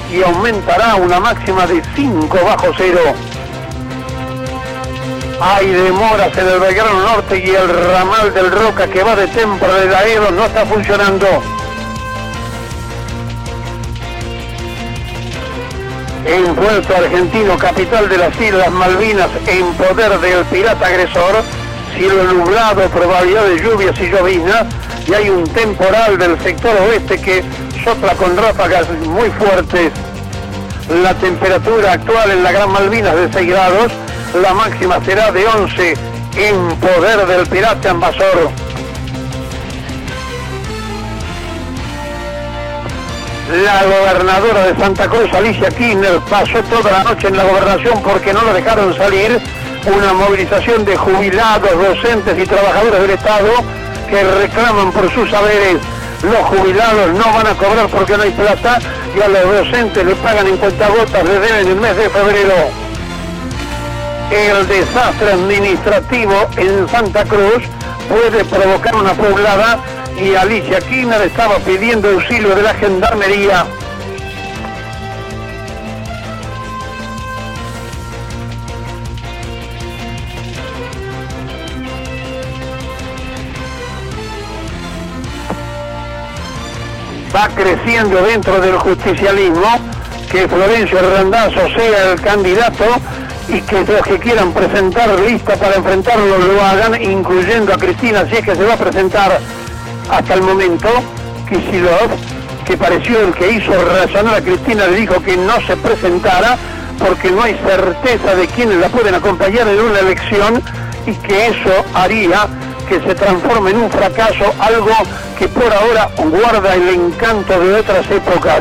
y aumentará una máxima de 5 bajo cero. Hay demoras en el Belgrano Norte y el ramal del Roca que va de Tempra de Daedo no está funcionando. En Puerto Argentino, capital de las Islas Malvinas, en poder del pirata agresor, cielo nublado, probabilidad de lluvias y lloviznas, y hay un temporal del sector oeste que sopla con ráfagas muy fuertes. La temperatura actual en la Gran Malvinas de 6 grados, la máxima será de 11 en poder del pirata invasor. La gobernadora de Santa Cruz, Alicia Kirchner, pasó toda la noche en la gobernación porque no lo dejaron salir. Una movilización de jubilados, docentes y trabajadores del Estado que reclaman por sus saberes. Los jubilados no van a cobrar porque no hay plata y a los docentes le pagan en cuentagotas, le deben el mes de febrero. El desastre administrativo en Santa Cruz puede provocar una poblada y Alicia Kirchner estaba pidiendo auxilio de la Gendarmería. Va creciendo dentro del justicialismo que Florencio Randazzo sea el candidato y que los que quieran presentar lista para enfrentarlo lo hagan, incluyendo a Cristina, si es que se va a presentar. Hasta el momento, Kicillof, que pareció el que hizo razonar a Cristina, le dijo que no se presentara porque no hay certeza de quiénes la pueden acompañar en una elección y que eso haría que se transforme en un fracaso, algo que por ahora guarda el encanto de otras épocas.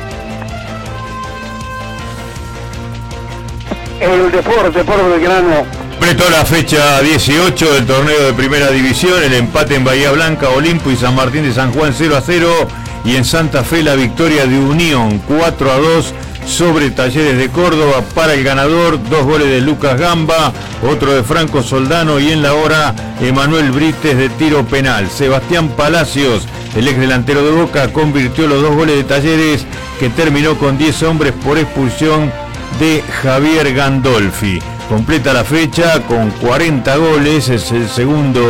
El deporte por Belgrano. Completó la fecha 18 del torneo de Primera División, el empate en Bahía Blanca, Olimpo y San Martín de San Juan 0-0, y en Santa Fe la victoria de Unión 4-2 sobre Talleres de Córdoba. Para el ganador, 2 goles de Lucas Gamba, otro de Franco Soldano y en la hora Emanuel Brites de tiro penal. Sebastián Palacios, el ex delantero de Boca, convirtió los 2 goles de Talleres, que terminó con 10 hombres por expulsión de Javier Gandolfi. Completa la fecha con 40 goles, es el segundo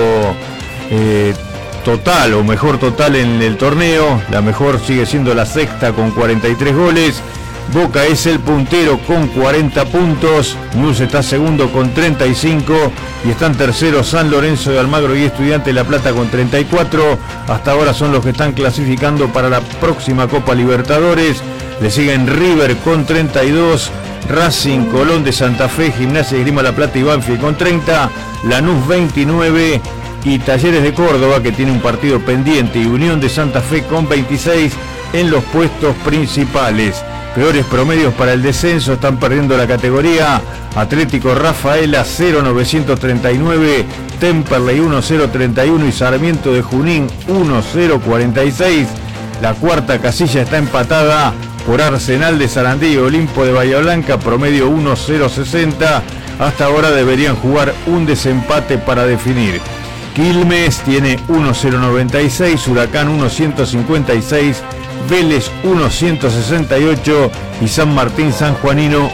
total o mejor total en el torneo. La mejor sigue siendo la sexta con 43 goles. Boca es el puntero con 40 puntos, News está segundo con 35 y están terceros San Lorenzo de Almagro y Estudiantes de La Plata con 34. Hasta ahora son los que están clasificando para la próxima Copa Libertadores. Le siguen River con 32, Racing, Colón de Santa Fe, Gimnasia y Esgrima La Plata y Banfield con 30, Lanús 29 y Talleres de Córdoba, que tiene un partido pendiente, y Unión de Santa Fe con 26 en los puestos principales. Peores promedios para el descenso, están perdiendo la categoría Atlético Rafaela 0.939, Temperley 1.031 y Sarmiento de Junín 1.046. La cuarta casilla está empatada por Arsenal de Sarandí y Olimpo de Bahía Blanca, promedio 1.060. Hasta ahora deberían jugar un desempate para definir. Quilmes tiene 1.096, Huracán 1.156, Vélez 1.168 y San Martín Sanjuanino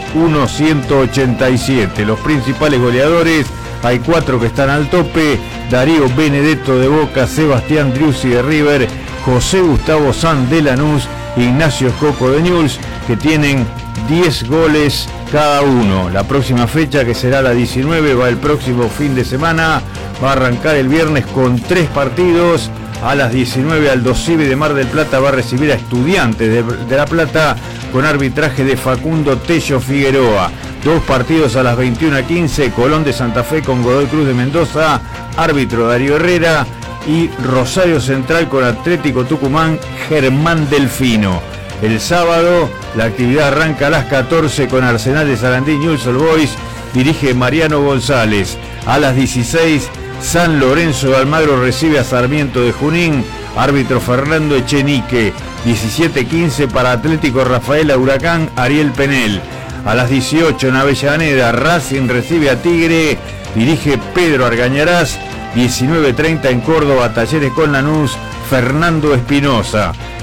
1.187. Los principales goleadores, hay 4 que están al tope: Darío Benedetto de Boca, Sebastián Driussi de River, José Gustavo Sanz de Lanús, Ignacio Coco de Newell's, que tienen 10 goles cada uno. La próxima fecha, que será la 19, va el próximo fin de semana, va a arrancar el viernes con 3 partidos. A las 19 Aldo Civi de Mar del Plata va a recibir a Estudiantes de La Plata con arbitraje de Facundo Tello Figueroa. 2 partidos a las 21:15, Colón de Santa Fe con Godoy Cruz de Mendoza, árbitro Darío Herrera, y Rosario Central con Atlético Tucumán, Germán Delfino. El sábado la actividad arranca a las 14 con Arsenal de Sarandí, Newell's Old Boys, dirige Mariano González. A las 16 San Lorenzo de Almagro recibe a Sarmiento de Junín, árbitro Fernando Echenique. 17:15 para Atlético Rafaela Huracán, Ariel Penel. A las 18 en Avellaneda, Racing recibe a Tigre, dirige Pedro Argañarás. 19:30 en Córdoba, Talleres con Lanús, Fernando Espinosa.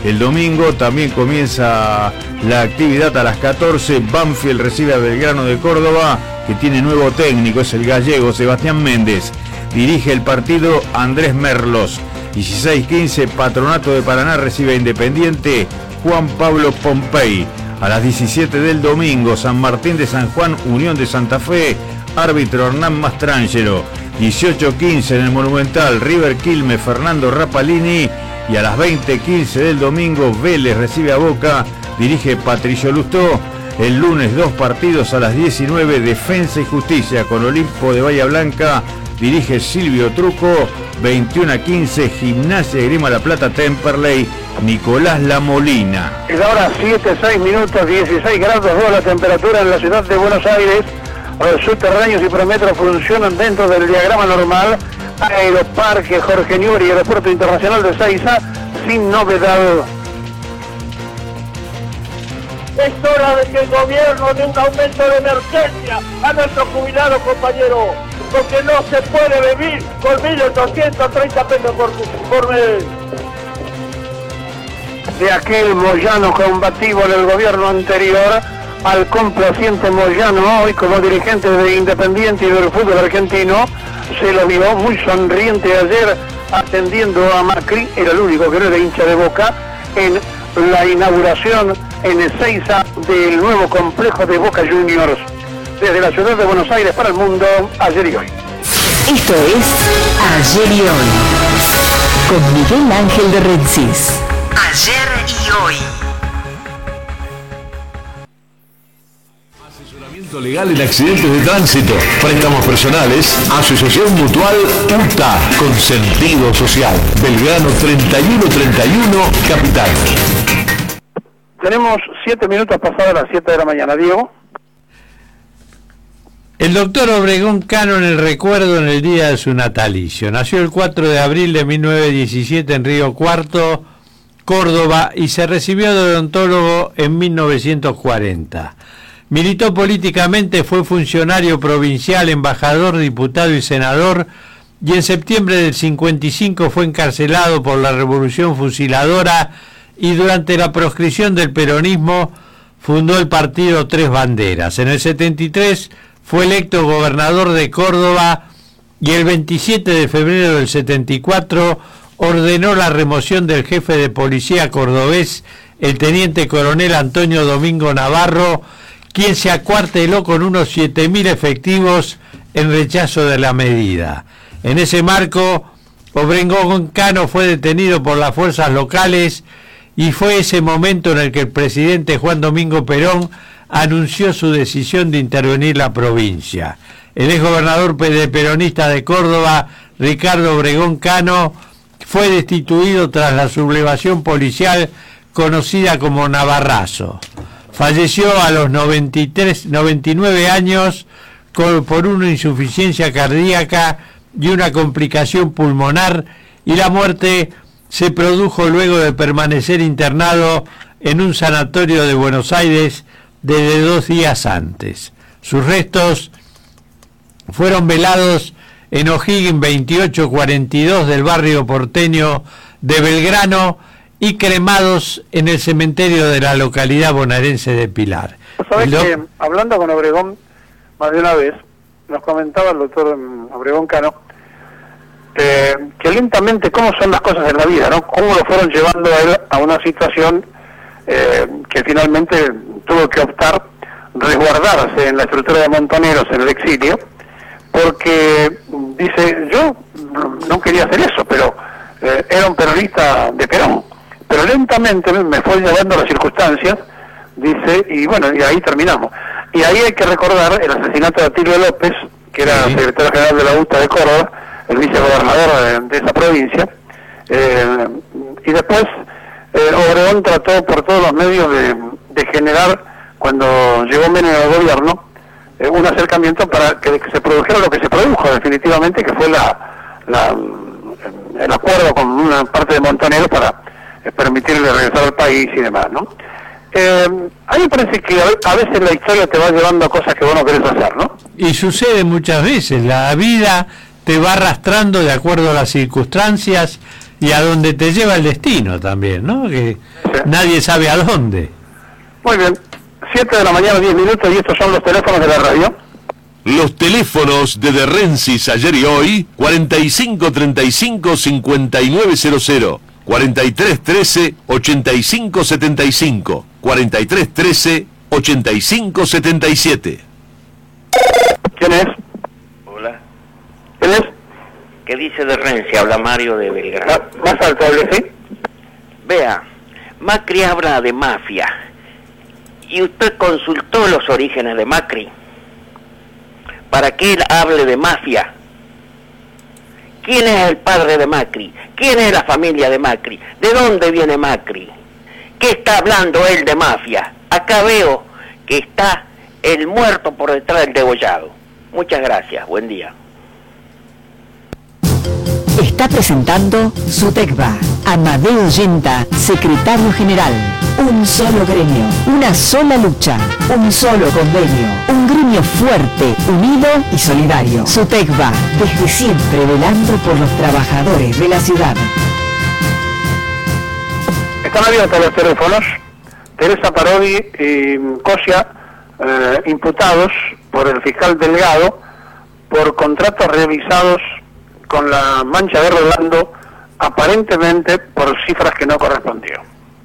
El domingo también comienza la actividad a las 14. Banfield recibe a Belgrano de Córdoba, que tiene nuevo técnico, es el gallego Sebastián Méndez. Dirige el partido Andrés Merlos. 16:15, Patronato de Paraná recibe a Independiente Juan Pablo Pompey. A las 17 del domingo, San Martín de San Juan, Unión de Santa Fe, árbitro Hernán Mastrangelo. 18:15 en el Monumental, River Quilmes, Fernando Rapalini. Y a las 20:15 del domingo, Vélez recibe a Boca, dirige Patricio Lustó. El lunes 2 partidos a las 19, Defensa y Justicia con Olimpo de Bahía Blanca, dirige Silvio Truco. 21:15, Gimnasia de Grima La Plata, Temperley, Nicolás Lamolina. Es ahora 7:06 minutos, 16 grados 2 la temperatura en la ciudad de Buenos Aires. Los subterráneos y prometros funcionan dentro del diagrama normal. Aeroparque Jorge Newbery, Aeropuerto Internacional de Seiza, sin novedad. Es hora de que el gobierno dé un aumento de emergencia a nuestros jubilados, compañeros, porque no se puede vivir con 1.230 pesos por mes. De aquel Moyano combativo del gobierno anterior al complaciente Moyano hoy como dirigente de Independiente y del fútbol argentino, se lo vio muy sonriente ayer atendiendo a Macri, era el único que no era hincha de Boca, en la inauguración en Ezeiza del nuevo complejo de Boca Juniors. Desde la ciudad de Buenos Aires para el mundo, ayer y hoy. Esto es Ayer y Hoy, con Miguel Ángel de Rensis. Ayer y Hoy. Asesoramiento legal en accidentes de tránsito, préstamos personales, Asociación Mutual UTA, con sentido social. Belgrano 3131, Capital. Tenemos 7 minutos pasadas las 7 de la mañana, Diego. El doctor Obregón Cano en el recuerdo en el día de su natalicio. Nació el 4 de abril de 1917 en Río Cuarto, Córdoba, y se recibió de odontólogo en 1940. Militó políticamente, fue funcionario provincial, embajador, diputado y senador, y en septiembre del 55 fue encarcelado por la Revolución Fusiladora y durante la proscripción del peronismo fundó el partido Tres Banderas. En el 73 fue electo gobernador de Córdoba y el 27 de febrero del 74 ordenó la remoción del jefe de policía cordobés, el teniente coronel Antonio Domingo Navarro, quien se acuarteló con unos 7.000 efectivos en rechazo de la medida. En ese marco, Obregón Cano fue detenido por las fuerzas locales y fue ese momento en el que el presidente Juan Domingo Perón anunció su decisión de intervenir la provincia. El exgobernador peronista de Córdoba, Ricardo Obregón Cano, fue destituido tras la sublevación policial conocida como Navarrazo. Falleció a los 99 años por una insuficiencia cardíaca y una complicación pulmonar, y la muerte se produjo luego de permanecer internado en un sanatorio de Buenos Aires desde 2 días antes. Sus restos fueron velados en O'Higgins 2842 del barrio porteño de Belgrano y cremados en el cementerio de la localidad bonaerense de Pilar. ¿Sabés que hablando con Obregón más de una vez, nos comentaba el doctor Obregón Cano, que lentamente cómo son las cosas en la vida, ¿no? Cómo lo fueron llevando a él a una situación que finalmente tuvo que optar resguardarse en la estructura de Montoneros en el exilio, porque dice, yo no quería hacer eso, pero era un peronista de Perón, pero lentamente me fue llevando las circunstancias, dice, y bueno, y ahí terminamos. Y ahí hay que recordar el asesinato de Atilio López, que era secretario general de la UTA de Córdoba, el vicegobernador de esa provincia, y después Obregón trató por todos los medios de generar, cuando llegó Menem al gobierno, un acercamiento para que se produjera lo que se produjo definitivamente, que fue el acuerdo con una parte de Montoneros para permitirle regresar al país y demás, ¿no? A mí me parece que a veces la historia te va llevando a cosas que vos no querés hacer, ¿no? Y sucede muchas veces, la vida te va arrastrando de acuerdo a las circunstancias, Y a donde te lleva el destino también, ¿no? Que Sí. nadie sabe a dónde. Muy bien, 7 de la mañana, 10 minutos, y estos son los teléfonos de la radio. Los teléfonos de Rensis ayer y hoy, 4535-5900, 4313-8575, 4313-8577. ¿Quién es? Hola. ¿Quién es? ¿Qué dice de Renzi? Habla Mario de Belgrano. Más alto, hable, ¿sí? Vea, Macri habla de mafia. ¿Y usted consultó los orígenes de Macri? ¿Para que él hable de mafia? ¿Quién es el padre de Macri? ¿Quién es la familia de Macri? ¿De dónde viene Macri? ¿Qué está hablando él de mafia? Acá veo que está el muerto por detrás del degollado. Muchas gracias, buen día. Está presentando Sutecba. Amadeo Yenta, secretario general. Un solo gremio, una sola lucha, un solo convenio. Un gremio fuerte, unido y solidario. Sutecba, desde siempre velando por los trabajadores de la ciudad. Están abiertos los teléfonos. Teresa Parodi y Cosia, imputados por el fiscal Delgado por contratos realizados con la mancha de Rolando, aparentemente por cifras que no correspondían.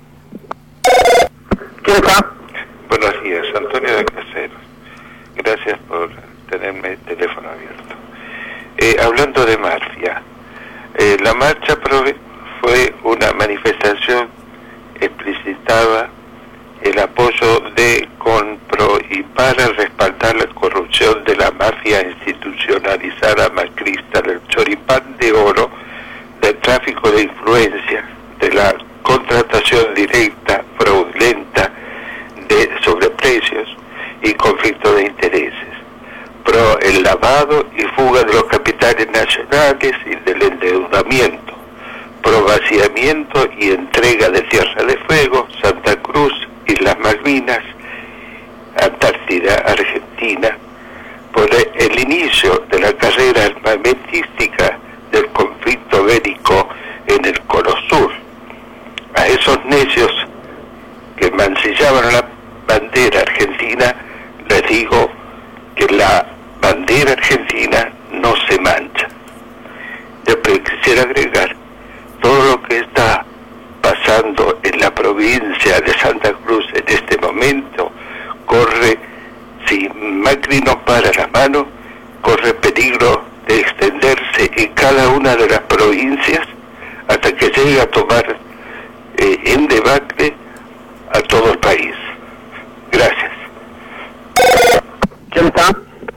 ¿Quién está? Buenos días, Antonio de Caseros. Gracias por tenerme el teléfono abierto. Hablando de mafia, la marcha fue una manifestación explicitaba el apoyo de, con, pro y para respaldar la corrupción de la mafia institucionalizada macrista, del choripán de oro, del tráfico de influencias, de la contratación directa, fraudulenta, de sobreprecios y conflicto de intereses, pro el lavado y fuga de los capitales nacionales y del endeudamiento, pro vaciamiento y entrega de Tierra de Fuego, Santa Cruz, Islas Malvinas, Antártida, Argentina, por el inicio de la carrera armamentística del conflicto bélico en el Cono Sur. A esos necios que mancillaban la bandera argentina, les digo que la bandera argentina no se mancha. Después quisiera agregar todo lo que está pasando en la provincia de Santa Cruz en este momento, corre, si Macri no para la mano, corre peligro de extenderse en cada una de las provincias hasta que llegue a tomar en debate a todo el país. Gracias. ¿Quién está?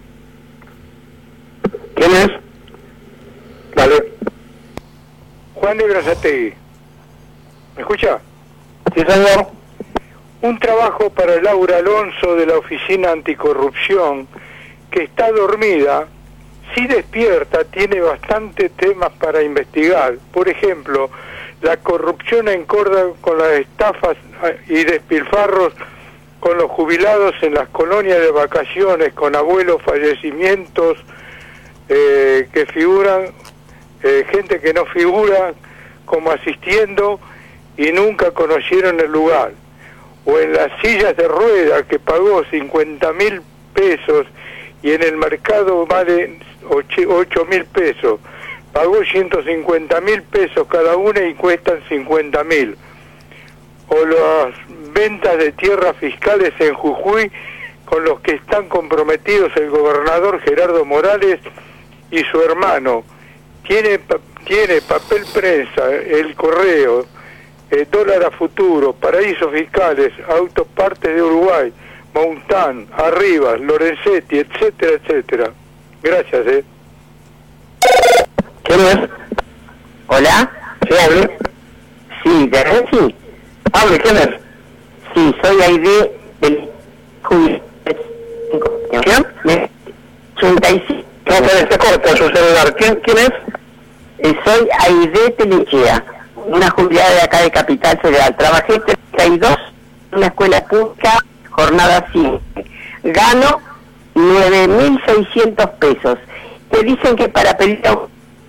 ¿Quién es? Dale. Juan de Berazategui. ¿Me escucha? Sí, señor. Un trabajo para Laura Alonso de la Oficina Anticorrupción, que está dormida, si despierta, tiene bastantes temas para investigar. Por ejemplo, la corrupción en Córdoba con las estafas y despilfarros con los jubilados en las colonias de vacaciones, con abuelos, fallecimientos que figuran, gente que no figura como asistiendo y nunca conocieron el lugar. O en las sillas de rueda que pagó 50.000 pesos y en el mercado vale 8.000 pesos. Pagó 150.000 pesos cada una y cuestan 50.000. O las ventas de tierras fiscales en Jujuy con los que están comprometidos el gobernador Gerardo Morales y su hermano. Tiene papel prensa, el correo, dólar a futuro, paraísos fiscales, autopartes de Uruguay, Montán, Arribas, Lorenzetti, etcétera, etcétera. Gracias, ¿Quién es? ¿Hola? Sí, hable. Sí, ¿de Renzi? Hable, ¿quién es? Sí, soy Aide del Jubil. ¿Quién? 85. No, pero se corta su celular. ¿Quién es? Soy Aide Telechea, una jubilada de acá de Capital Federal. Trabajé 32 en una escuela pública, jornada 5. Gano 9.600 pesos. Te dicen que para pedir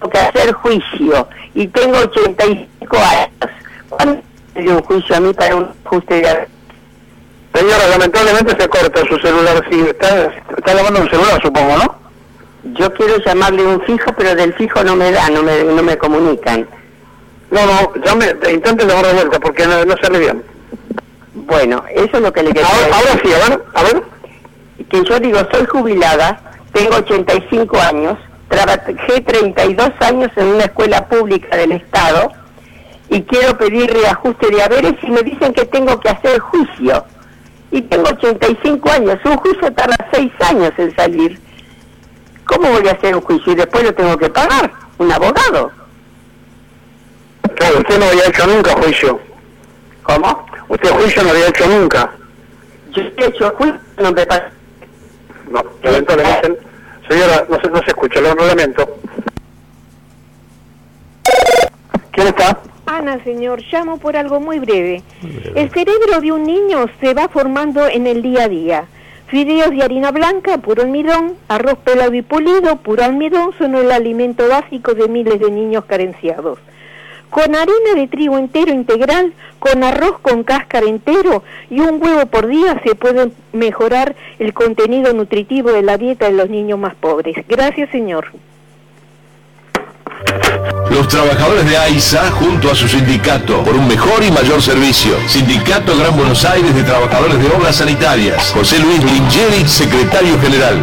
tengo que hacer juicio y tengo 85 años. ¿Cuándo me dio un juicio a mí para un ajuste de haberes? Señora, lamentablemente se corta su celular. Si está llamando un celular, supongo, ¿no? Yo quiero llamarle un fijo, pero del fijo no me da, no me comunican. No, intente llamar de vuelta porque no sale bien. Bueno, eso es lo que le quiero decir. Ahora sí, a ver. Que yo digo, soy jubilada, tengo 85 años, trabajé 32 años en una escuela pública del Estado y quiero pedir reajuste de haberes y me dicen que tengo que hacer juicio. Y tengo 85 años, un juicio tarda 6 años en salir. ¿Cómo voy a hacer un juicio y después lo tengo que pagar? ¿Un abogado? Claro, usted no había hecho nunca juicio. ¿Cómo? Usted juicio no había hecho nunca. Yo he hecho juicio, no me pasa. No, lamentablemente. Señora, no se escucha, lo lamento. ¿Quién está? Ana, señor, llamo por algo muy breve. El cerebro de un niño se va formando en el día a día. Fideos de harina blanca, puro almidón, arroz pelado y pulido, puro almidón, son el alimento básico de miles de niños carenciados. Con harina de trigo entero integral, con arroz con cáscara entero y un huevo por día se puede mejorar el contenido nutritivo de la dieta de los niños más pobres. Gracias, señor. Los trabajadores de AISA junto a su sindicato por un mejor y mayor servicio. Sindicato Gran Buenos Aires de Trabajadores de Obras Sanitarias. José Luis Lingeri, secretario general.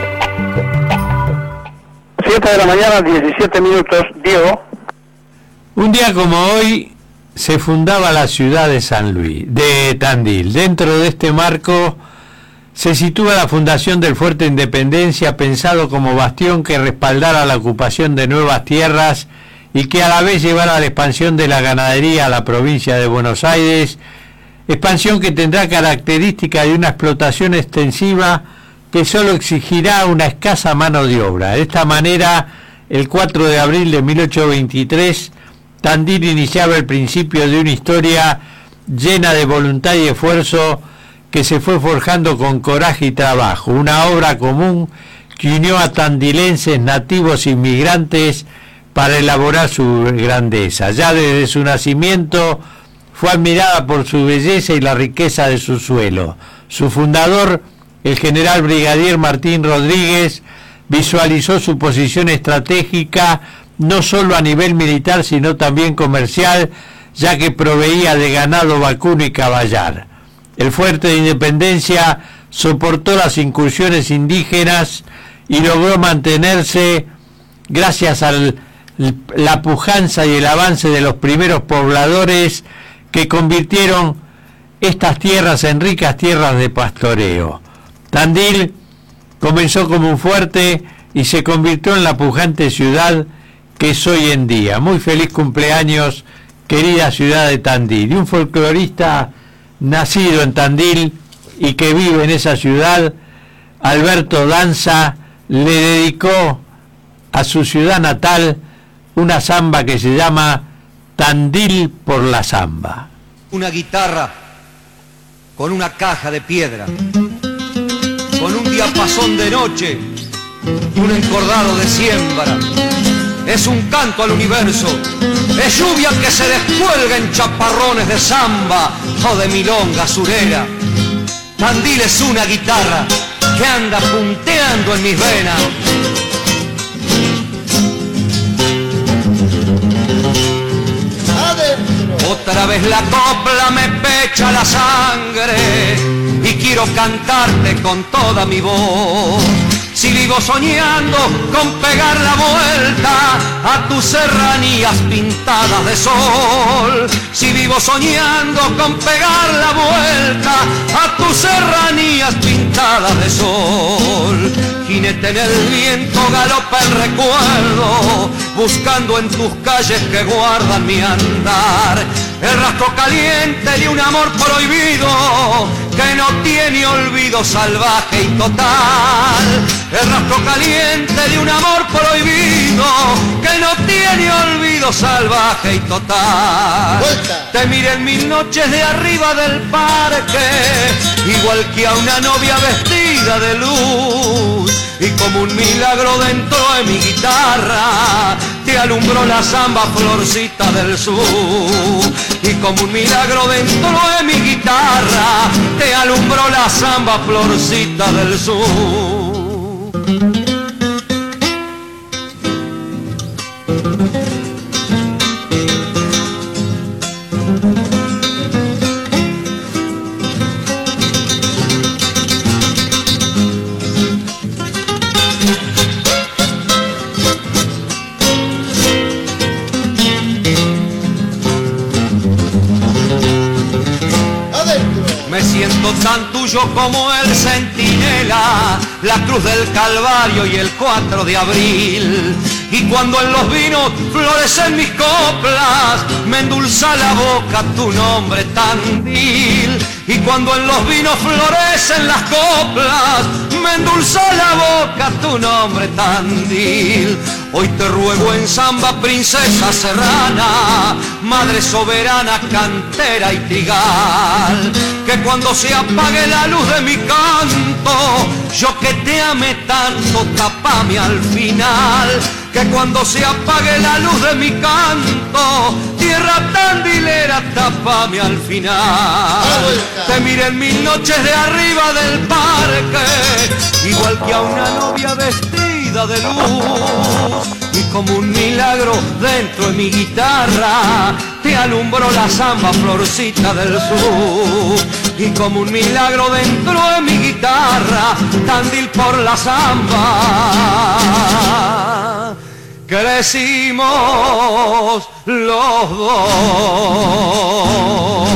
7 de la mañana, 17 minutos. Diego. Un día como hoy se fundaba la ciudad de Tandil. Dentro de este marco se sitúa la fundación del Fuerte Independencia, pensado como bastión que respaldara la ocupación de nuevas tierras y que a la vez llevara a la expansión de la ganadería a la provincia de Buenos Aires, expansión que tendrá característica de una explotación extensiva que solo exigirá una escasa mano de obra. De esta manera, el 4 de abril de 1823, Tandil iniciaba el principio de una historia llena de voluntad y esfuerzo que se fue forjando con coraje y trabajo, una obra común que unió a tandilenses, nativos e inmigrantes para elaborar su grandeza. Ya desde su nacimiento fue admirada por su belleza y la riqueza de su suelo. Su fundador, el general brigadier Martín Rodríguez, visualizó su posición estratégica no solo a nivel militar sino también comercial, ya que proveía de ganado vacuno y caballar. El Fuerte de Independencia soportó las incursiones indígenas y logró mantenerse gracias a la pujanza y el avance de los primeros pobladores que convirtieron estas tierras en ricas tierras de pastoreo. Tandil comenzó como un fuerte y se convirtió en la pujante ciudad que es hoy en día. Muy feliz cumpleaños, querida ciudad de Tandil. Y un folclorista nacido en Tandil y que vive en esa ciudad, Alberto Danza, le dedicó a su ciudad natal una samba que se llama Tandil por la Samba. Una guitarra con una caja de piedra, con un diapasón de noche y un encordado de siembra. Es un canto al universo, es lluvia que se descuelga en chaparrones de samba o de milonga surera. Tandil es una guitarra que anda punteando en mis venas. Otra vez la copla me pecha la sangre y quiero cantarte con toda mi voz. Si vivo soñando con pegar la vuelta a tus serranías pintadas de sol, si vivo soñando con pegar la vuelta a tus serranías pintadas de sol, jinete en el viento galopa el recuerdo, buscando en tus calles que guardan mi andar, el rastro caliente de un amor prohibido que no tiene olvido salvaje y total, el rastro caliente de un amor prohibido que no tiene olvido salvaje y total. Te miré en mis noches de arriba del parque, igual que a una novia vestida de luz, y como un milagro dentro de mi guitarra te alumbró la samba florcita del sur. Y como un milagro dentro de mi guitarra, te alumbró la samba florcita del sur. Me siento tan tuyo como el centinela, la cruz del Calvario y el 4 de abril. Y cuando en los vinos florecen mis coplas, me endulza la boca tu nombre Tandil. Y cuando en los vinos florecen las coplas, me endulza la boca tu nombre Tandil. Hoy te ruego en samba, princesa serrana, madre soberana, cantera y trigal, que cuando se apague la luz de mi canto, yo que te amé tanto, tapame al final. Que cuando se apague la luz de mi canto, tierra tandilera, tapame al final. Te miré en mis noches de arriba del parque, igual que a una novia vestida de luz. Y como un milagro dentro de mi guitarra, te alumbró la samba florcita del sur. Y como un milagro dentro de mi guitarra, Tandil por la samba, crecimos los dos.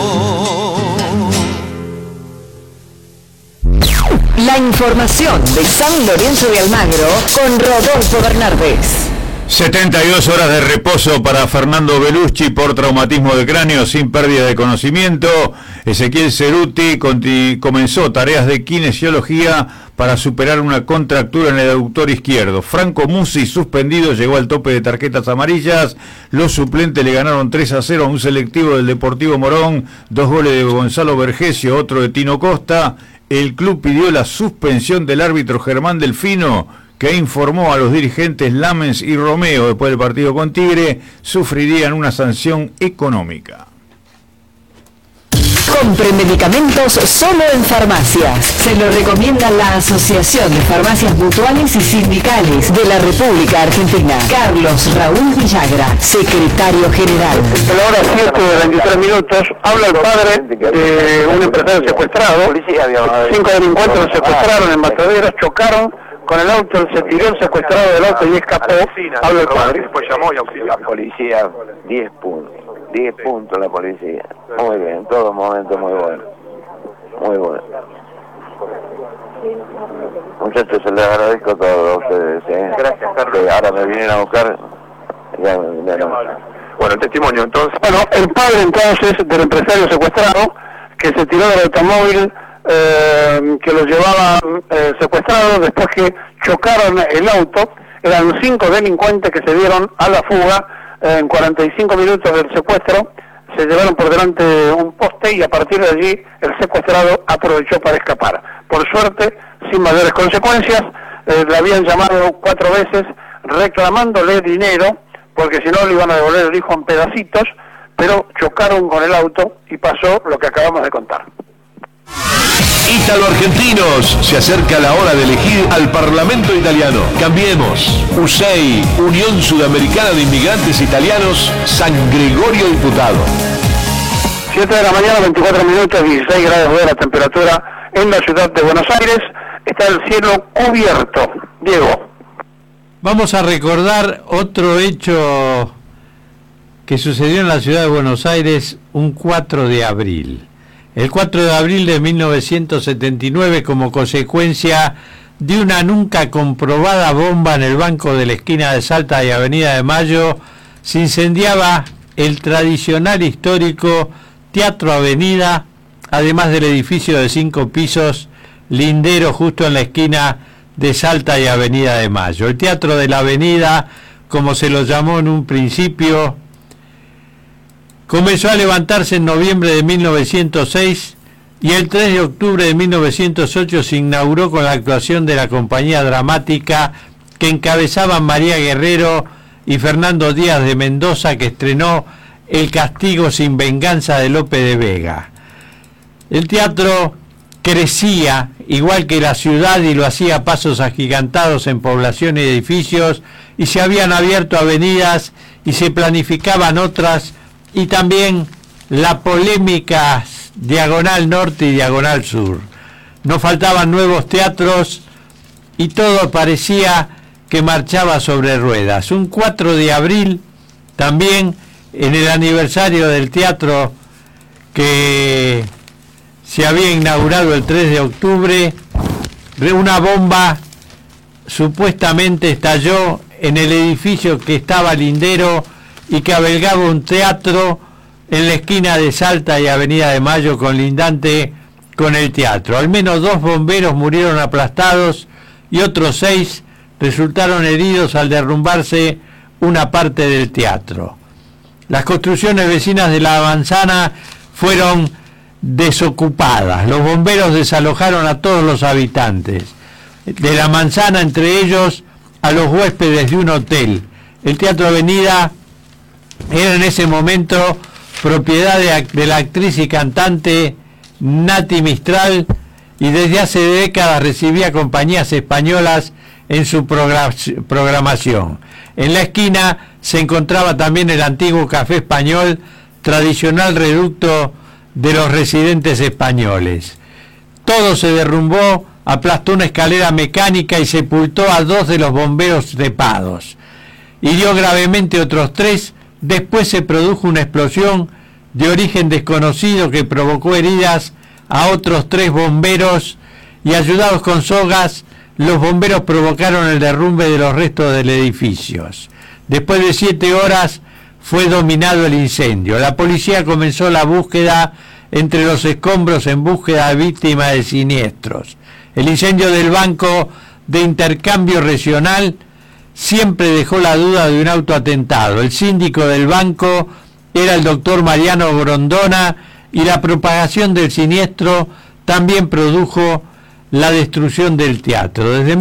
La información de San Lorenzo de Almagro con Rodolfo Bernardes. 72 horas de reposo para Fernando Belucci por traumatismo de cráneo sin pérdida de conocimiento. Ezequiel Ceruti comenzó tareas de kinesiología para superar una contractura en el aductor izquierdo. Franco Musi, suspendido, llegó al tope de tarjetas amarillas. Los suplentes le ganaron 3-0 a un selectivo del Deportivo Morón. 2 goles de Gonzalo Vergesio, otro de Tino Costa. El club pidió la suspensión del árbitro Germán Delfino, que informó a los dirigentes Lamens y Romeo después del partido con Tigre, sufrirían una sanción económica. Compre medicamentos solo en farmacias. Se lo recomienda la Asociación de Farmacias Mutuales y Sindicales de la República Argentina. Carlos Raúl Villagra, secretario general. A la hora 7:23, habla el padre de un empresario secuestrado. 5 delincuentes lo secuestraron en Mataderos, chocaron con el auto, él se tiró el secuestrado del auto y escapó. Habla el padre. Después llamó y auxilió. La policía, 10 puntos. 10 puntos la policía. Muy bien, en todo momento muy bueno. Muy bueno. Muchachos, se les agradezco a todos ustedes. Gracias, Carlos. Ahora me vienen a buscar. Bueno, el testimonio entonces. Bueno, el padre entonces del empresario secuestrado, que se tiró del automóvil que lo llevaba secuestrado después que chocaron el auto. Eran 5 delincuentes que se dieron a la fuga. En 45 minutos del secuestro se llevaron por delante un poste y a partir de allí el secuestrado aprovechó para escapar. Por suerte, sin mayores consecuencias, le habían llamado 4 veces reclamándole dinero, porque si no le iban a devolver el hijo en pedacitos, pero chocaron con el auto y pasó lo que acabamos de contar. Ítalo-argentinos, se acerca la hora de elegir al Parlamento italiano. Cambiemos. USEI, Unión Sudamericana de Inmigrantes Italianos, San Gregorio Diputado. 7 de la mañana, 24 minutos, 16 grados de la temperatura en la ciudad de Buenos Aires. Está el cielo cubierto. Diego. Vamos a recordar otro hecho que sucedió en la ciudad de Buenos Aires un 4 de abril. El 4 de abril de 1979, como consecuencia de una nunca comprobada bomba en el banco de la esquina de Salta y Avenida de Mayo, se incendiaba el tradicional histórico Teatro Avenida, además del edificio de 5 pisos lindero justo en la esquina de Salta y Avenida de Mayo. El Teatro de la Avenida, como se lo llamó en un principio, comenzó a levantarse en noviembre de 1906 y el 3 de octubre de 1908 se inauguró con la actuación de la compañía dramática que encabezaban María Guerrero y Fernando Díaz de Mendoza, que estrenó El castigo sin venganza de Lope de Vega. El teatro crecía igual que la ciudad y lo hacía a pasos agigantados en población y edificios, y se habían abierto avenidas y se planificaban otras, y también la polémica Diagonal Norte y Diagonal Sur. No faltaban nuevos teatros y todo parecía que marchaba sobre ruedas. Un 4 de abril, también en el aniversario del teatro que se había inaugurado el 3 de octubre, una bomba supuestamente estalló en el edificio que estaba lindero y que albergaba un teatro en la esquina de Salta y Avenida de Mayo, colindante con el teatro. Al menos 2 bomberos murieron aplastados y otros 6 resultaron heridos al derrumbarse una parte del teatro. Las construcciones vecinas de La Manzana fueron desocupadas. Los bomberos desalojaron a todos los habitantes de La Manzana, entre ellos a los huéspedes de un hotel. El Teatro Avenida era en ese momento propiedad de la actriz y cantante Nati Mistral, y desde hace décadas recibía compañías españolas en su programación. En la esquina se encontraba también el antiguo Café Español, tradicional reducto de los residentes españoles. Todo se derrumbó, aplastó una escalera mecánica y sepultó a 2 de los bomberos trepados. Hirió gravemente otros 3. Después se produjo una explosión de origen desconocido que provocó heridas a otros 3 bomberos, y ayudados con sogas, los bomberos provocaron el derrumbe de los restos del edificio. Después de 7 horas fue dominado el incendio. La policía comenzó la búsqueda entre los escombros en búsqueda de víctimas de siniestros. El incendio del Banco de Intercambio Regional siempre dejó la duda de un autoatentado. El síndico del banco era el doctor Mariano Grondona, y la propagación del siniestro también produjo la destrucción del teatro. Desde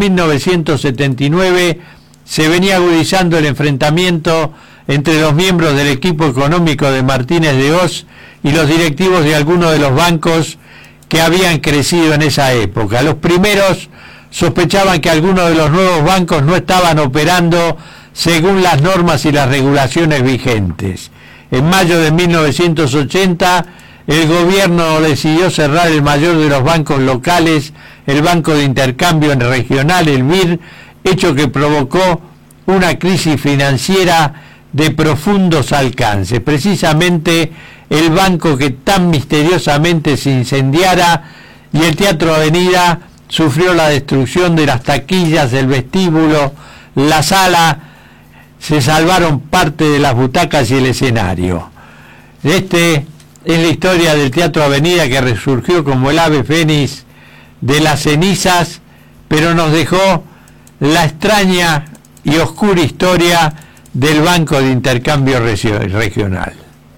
1979 se venía agudizando el enfrentamiento entre los miembros del equipo económico de Martínez de Hoz y los directivos de algunos de los bancos que habían crecido en esa época. Los primeros sospechaban que algunos de los nuevos bancos no estaban operando según las normas y las regulaciones vigentes. En mayo de 1980, el gobierno decidió cerrar el mayor de los bancos locales, el Banco de Intercambio Regional, el BIR, hecho que provocó una crisis financiera de profundos alcances. Precisamente el banco que tan misteriosamente se incendiara, y el Teatro Avenida sufrió la destrucción de las taquillas, el vestíbulo, la sala, se salvaron parte de las butacas y el escenario. Es la historia del Teatro Avenida, que resurgió como el ave fénix de las cenizas, pero nos dejó la extraña y oscura historia del Banco de Intercambio Regional.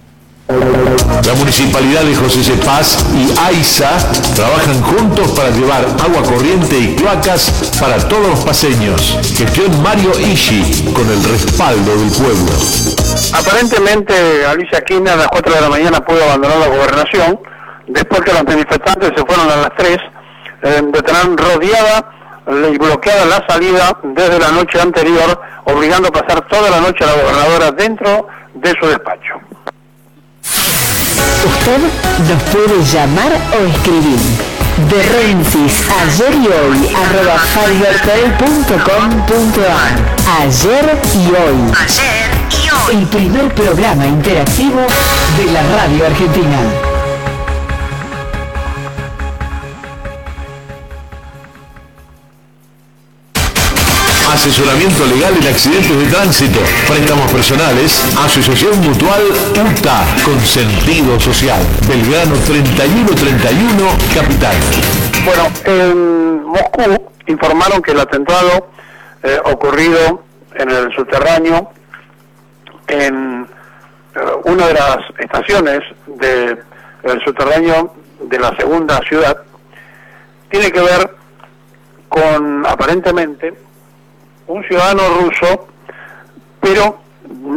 La Municipalidad de José C. Paz y AISA trabajan juntos para llevar agua corriente y cloacas para todos los paseños. Gestión Mario Ishi, con el respaldo del pueblo. Aparentemente Alicia Kirchner a las 4 de la mañana pudo abandonar la gobernación, después que los manifestantes se fueron a las 3, de tener rodeada y bloqueada la salida desde la noche anterior, obligando a pasar toda la noche a la gobernadora dentro de su despacho. Usted nos puede llamar o escribir. De Rensis, ayer y hoy, @fibertel.com.ar. Ayer y hoy. Ayer y hoy. El primer programa interactivo de la radio argentina. Asesoramiento legal en accidentes de tránsito, préstamos personales, Asociación Mutual UTA, con sentido social. Belgrano 3131, Capital. Bueno, en Moscú informaron que el atentado ocurrido en el subterráneo, en una de las estaciones del subterráneo de la segunda ciudad, tiene que ver con, aparentemente, un ciudadano ruso pero